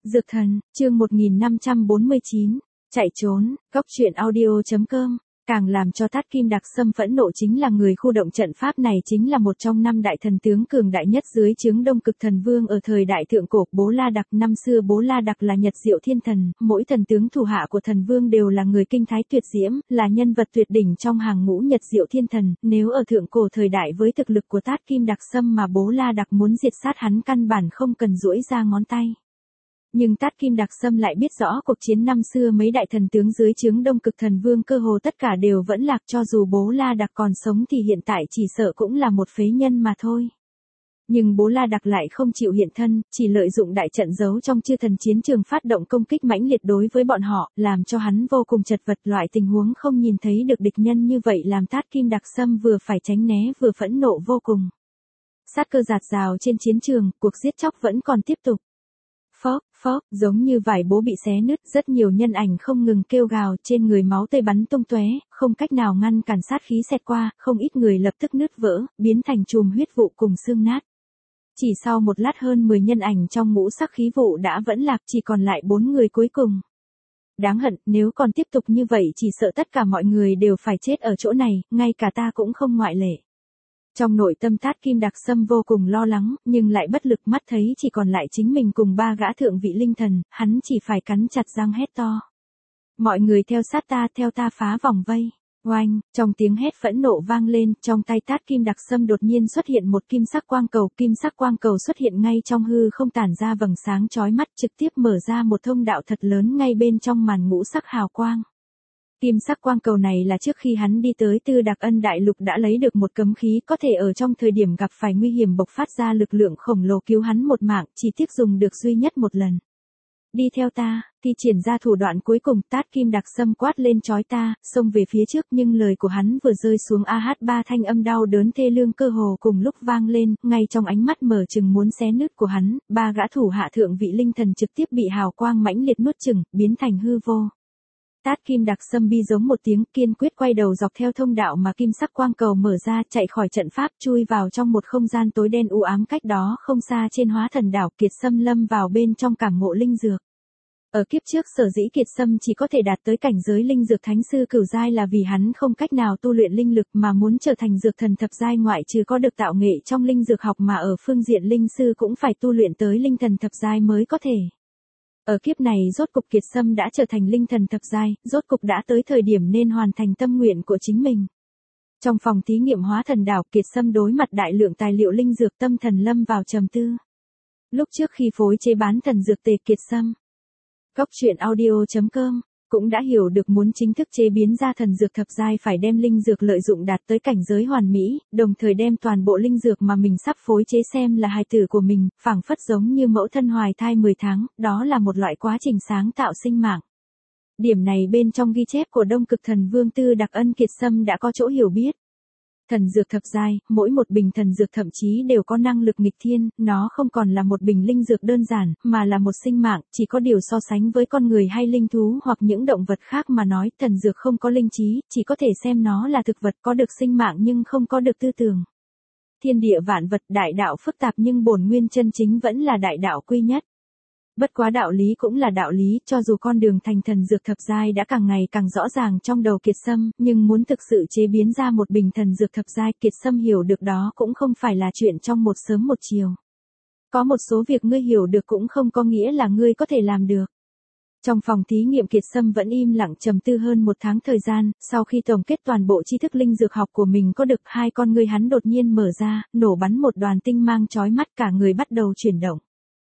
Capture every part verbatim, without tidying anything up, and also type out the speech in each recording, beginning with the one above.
Dược thần, chương một nghìn năm trăm bốn mươi chín, chạy trốn, góc truyện audio chấm com. Càng làm cho Tát Kim Đặc Sâm phẫn nộ chính là người khu động trận pháp này chính là một trong năm đại thần tướng cường đại nhất dưới trướng Đông Cực Thần Vương ở thời đại thượng cổ. Bố La Đặc, năm xưa Bố La Đặc là Nhật Diệu Thiên Thần, mỗi thần tướng thủ hạ của thần vương đều là người kinh thái tuyệt diễm, là nhân vật tuyệt đỉnh trong hàng ngũ Nhật Diệu Thiên Thần. Nếu ở thượng cổ thời đại với thực lực của Tát Kim Đặc Sâm mà Bố La Đặc muốn diệt sát hắn căn bản không cần duỗi ra ngón tay. Nhưng Tát Kim Đặc Sâm lại biết rõ cuộc chiến năm xưa mấy đại thần tướng dưới trướng Đông Cực Thần Vương cơ hồ tất cả đều vẫn lạc, cho dù Bố La Đặc còn sống thì hiện tại chỉ sợ cũng là một phế nhân mà thôi. Nhưng Bố La Đặc lại không chịu hiện thân, chỉ lợi dụng đại trận giấu trong chư thần chiến trường phát động công kích mãnh liệt đối với bọn họ, làm cho hắn vô cùng chật vật. Loại tình huống không nhìn thấy được địch nhân như vậy làm Tát Kim Đặc Sâm vừa phải tránh né vừa phẫn nộ vô cùng. Sát cơ dạt dào trên chiến trường, cuộc giết chóc vẫn còn tiếp tục. Phóp, phóp, giống như vải bố bị xé nứt, rất nhiều nhân ảnh không ngừng kêu gào, trên người máu tươi bắn tung tóe, không cách nào ngăn cản sát khí xẹt qua, không ít người lập tức nứt vỡ, biến thành chùm huyết vụ cùng xương nát. Chỉ sau một lát hơn mười nhân ảnh trong ngũ sắc khí vụ đã vẫn lạc, chỉ còn lại bốn người cuối cùng. Đáng hận, nếu còn tiếp tục như vậy chỉ sợ tất cả mọi người đều phải chết ở chỗ này, ngay cả ta cũng không ngoại lệ. Trong nội tâm Tát Kim Đặc Sâm vô cùng lo lắng, nhưng lại bất lực, mắt thấy chỉ còn lại chính mình cùng ba gã thượng vị linh thần, hắn chỉ phải cắn chặt răng hét to. Mọi người theo sát ta, theo ta phá vòng vây. Oanh, trong tiếng hét phẫn nộ vang lên, trong tay Tát Kim Đặc Sâm đột nhiên xuất hiện một kim sắc quang cầu, kim sắc quang cầu xuất hiện ngay trong hư không tản ra vầng sáng chói mắt, trực tiếp mở ra một thông đạo thật lớn ngay bên trong màn ngũ sắc hào quang. Kim sắc quang cầu này là trước khi hắn đi tới Tư Đạc Ân Đại Lục đã lấy được một cấm khí, có thể ở trong thời điểm gặp phải nguy hiểm bộc phát ra lực lượng khổng lồ cứu hắn một mạng, chỉ tiếc dùng được duy nhất một lần. Đi theo ta, thi triển ra thủ đoạn cuối cùng. Tát Kim Đặc Sâm quát lên chói ta, xông về phía trước, nhưng lời của hắn vừa rơi xuống a hát ba thanh âm đau đớn thê lương cơ hồ cùng lúc vang lên, ngay trong ánh mắt mở chừng muốn xé nứt của hắn, ba gã thủ hạ thượng vị linh thần trực tiếp bị hào quang mãnh liệt nuốt chửng, biến thành hư vô. Tát Kim Đặc Sâm bi giống một tiếng, kiên quyết quay đầu dọc theo thông đạo mà kim sắc quang cầu mở ra, chạy khỏi trận pháp, chui vào trong một không gian tối đen u ám cách đó không xa trên Hóa Thần Đảo. Kiệt Sâm lâm vào bên trong cảm ngộ linh dược. Ở kiếp trước sở dĩ Kiệt Sâm chỉ có thể đạt tới cảnh giới linh dược thánh sư cửu giai là vì hắn không cách nào tu luyện linh lực, mà muốn trở thành dược thần thập giai ngoại trừ có được tạo nghệ trong linh dược học mà ở phương diện linh sư cũng phải tu luyện tới linh thần thập giai mới có thể. Ở kiếp này rốt cục Kiệt Sâm đã trở thành linh thần thập giai, rốt cục đã tới thời điểm nên hoàn thành tâm nguyện của chính mình. Trong phòng thí nghiệm Hóa Thần Đảo, Kiệt Sâm đối mặt đại lượng tài liệu linh dược, tâm thần lâm vào trầm tư. Lúc trước khi phối chế bán thần dược tề, Kiệt Sâm góc truyện audio chấm com cũng đã hiểu được muốn chính thức chế biến ra thần dược thập giai phải đem linh dược lợi dụng đạt tới cảnh giới hoàn mỹ, đồng thời đem toàn bộ linh dược mà mình sắp phối chế xem là hài tử của mình, phảng phất giống như mẫu thân hoài thai mười tháng, đó là một loại quá trình sáng tạo sinh mạng. Điểm này bên trong ghi chép của Đông Cực Thần Vương Tư Đạc Ân Kiệt Sâm đã có chỗ hiểu biết. Thần dược thập giai, mỗi một bình thần dược thậm chí đều có năng lực nghịch thiên, nó không còn là một bình linh dược đơn giản, mà là một sinh mạng, chỉ có điều so sánh với con người hay linh thú hoặc những động vật khác mà nói, thần dược không có linh trí, chỉ có thể xem nó là thực vật có được sinh mạng nhưng không có được tư tưởng. Thiên địa vạn vật, đại đạo phức tạp nhưng bổn nguyên chân chính vẫn là đại đạo quy nhất. Bất quá đạo lý cũng là đạo lý, cho dù con đường thành thần dược thập giai đã càng ngày càng rõ ràng trong đầu Kiệt Sâm, nhưng muốn thực sự chế biến ra một bình thần dược thập giai, Kiệt Sâm hiểu được đó cũng không phải là chuyện trong một sớm một chiều. Có một số việc ngươi hiểu được cũng không có nghĩa là ngươi có thể làm được. Trong phòng thí nghiệm Kiệt Sâm vẫn im lặng trầm tư hơn một tháng thời gian, sau khi tổng kết toàn bộ tri thức linh dược học của mình có được, hai con ngươi hắn đột nhiên mở ra, nổ bắn một đoàn tinh mang chói mắt, cả người bắt đầu chuyển động.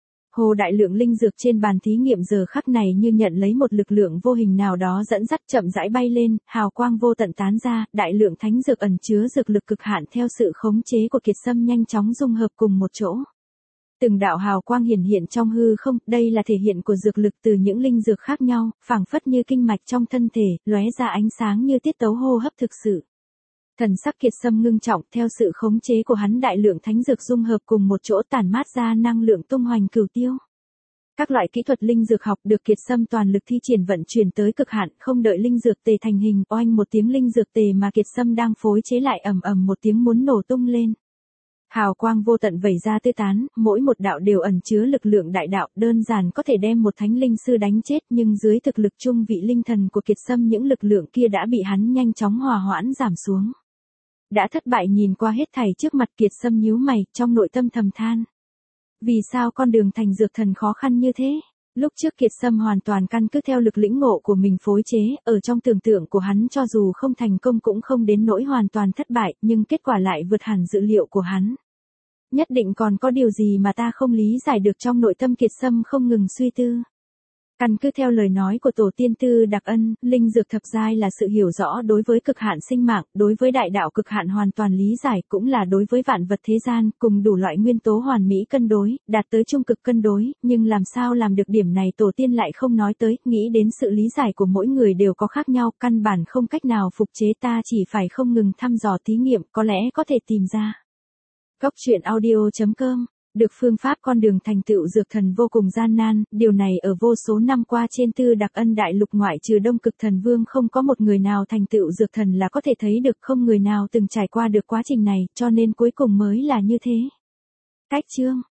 Hồ đại lượng linh dược trên bàn thí nghiệm giờ khắc này như nhận lấy một lực lượng vô hình nào đó dẫn dắt chậm rãi bay lên, hào quang vô tận tán ra, đại lượng thánh dược ẩn chứa dược lực cực hạn theo sự khống chế của Kiệt Sâm nhanh chóng dung hợp cùng một chỗ. Từng đạo hào quang hiển hiện trong hư không, đây là thể hiện của dược lực từ những linh dược khác nhau, phảng phất như kinh mạch trong thân thể, lóe ra ánh sáng như tiết tấu hô hấp thực sự. Thần sắc Kiệt Sâm ngưng trọng, theo sự khống chế của hắn đại lượng thánh dược dung hợp cùng một chỗ tản mát ra năng lượng tung hoành cửu tiêu. Các loại kỹ thuật linh dược học được Kiệt Sâm toàn lực thi triển vận chuyển tới cực hạn, không đợi linh dược tề thành hình, oanh một tiếng linh dược tề mà Kiệt Sâm đang phối chế lại ầm ầm một tiếng muốn nổ tung lên. Hào quang vô tận vẩy ra tứ tán, mỗi một đạo đều ẩn chứa lực lượng đại đạo, đơn giản có thể đem một thánh linh sư đánh chết, nhưng dưới thực lực trung vị linh thần của Kiệt Sâm những lực lượng kia đã bị hắn nhanh chóng hòa hoãn giảm xuống. Đã thất bại nhìn qua hết thảy trước mặt, Kiệt Sâm nhíu mày, trong nội tâm thầm than. Vì sao con đường thành dược thần khó khăn như thế? Lúc trước Kiệt Sâm hoàn toàn căn cứ theo lực lĩnh ngộ của mình phối chế, ở trong tưởng tượng của hắn cho dù không thành công cũng không đến nỗi hoàn toàn thất bại, nhưng kết quả lại vượt hẳn dự liệu của hắn. Nhất định còn có điều gì mà ta không lý giải được, trong nội tâm Kiệt Sâm không ngừng suy tư. Căn cứ theo lời nói của tổ tiên Tư Đạc Ân, linh dược thập giai là sự hiểu rõ đối với cực hạn sinh mạng, đối với đại đạo cực hạn hoàn toàn lý giải, cũng là đối với vạn vật thế gian, cùng đủ loại nguyên tố hoàn mỹ cân đối, đạt tới trung cực cân đối, nhưng làm sao làm được điểm này tổ tiên lại không nói tới, nghĩ đến sự lý giải của mỗi người đều có khác nhau, căn bản không cách nào phục chế, ta chỉ phải không ngừng thăm dò thí nghiệm, có lẽ có thể tìm ra. Góc truyện audio chấm com. Được phương pháp con đường thành tựu dược thần vô cùng gian nan, điều này ở vô số năm qua trên Tư Đạc Ân đại lục ngoại trừ Đông Cực Thần Vương không có một người nào thành tựu dược thần là có thể thấy được, không người nào từng trải qua được quá trình này, cho nên cuối cùng mới là như thế. Cách chương